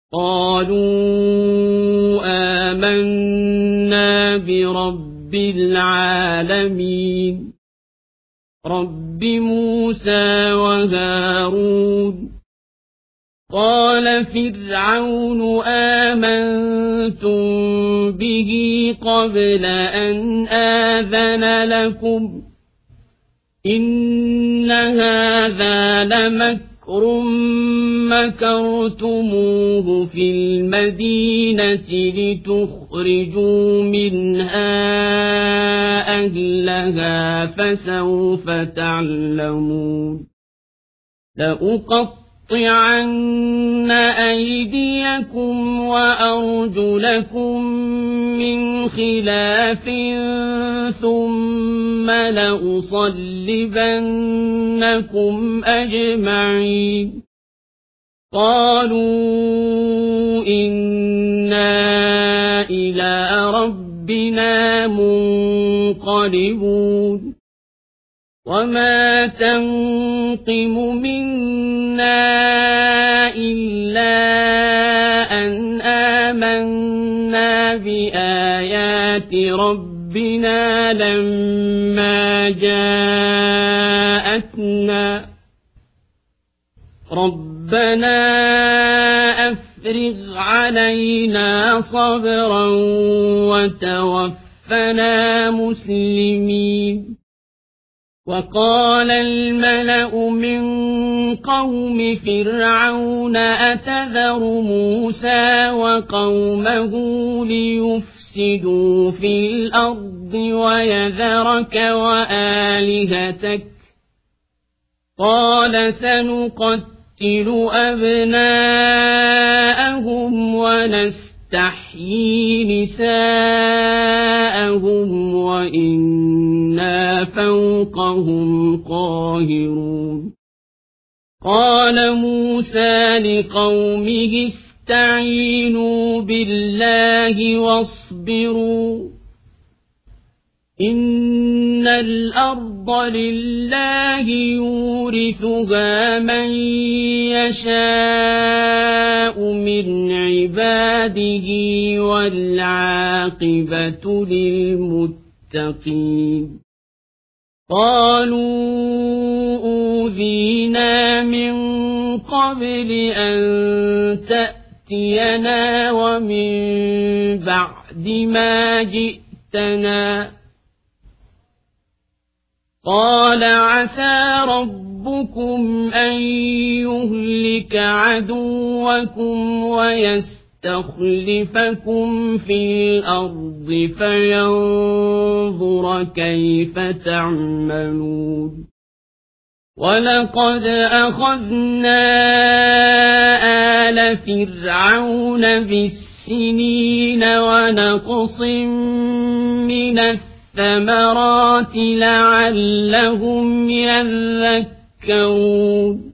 قالوا آمنا برب العالمين رب موسى وهارون قال فرعون آمنتم به قبل أن آذن لكم إن هذا لمكر مكرتموه في المدينة لتخرجوا منها أهلها فسوف تعلمون لأقطعن أيديكم وأرجلكم من خلاف ثم لأصلبنكم أجمعين قالوا إنا إلى ربنا منقلبون وما تنقم منا إلا أن آمنا بآيات ربنا لما جاءتنا ربنا أفرغ علينا صبرا وتوفنا مسلمين وقال الملأ من قوم فرعون أتذر موسى وقومه ليفسدوا في الأرض ويذرك وآلهتك قال سنقتل أبناءهم ونستحيي نساءهم وإنا فوقهم قاهرون قال موسى لقومه استعينوا بالله واصبروا إن الأرض لله يورثها من يشاء من عباده والعاقبة للمتقين قالوا أوذينا من قبل أن تأتينا ومن بعد ما جئتنا قال عسى ربكم أن يهلك عدوكم ويستخلفكم في الأرض فينظر كيف تعملون ولقد أخذنا آل فرعون بالسنين ونقص من الثمرات لعلهم يذكرون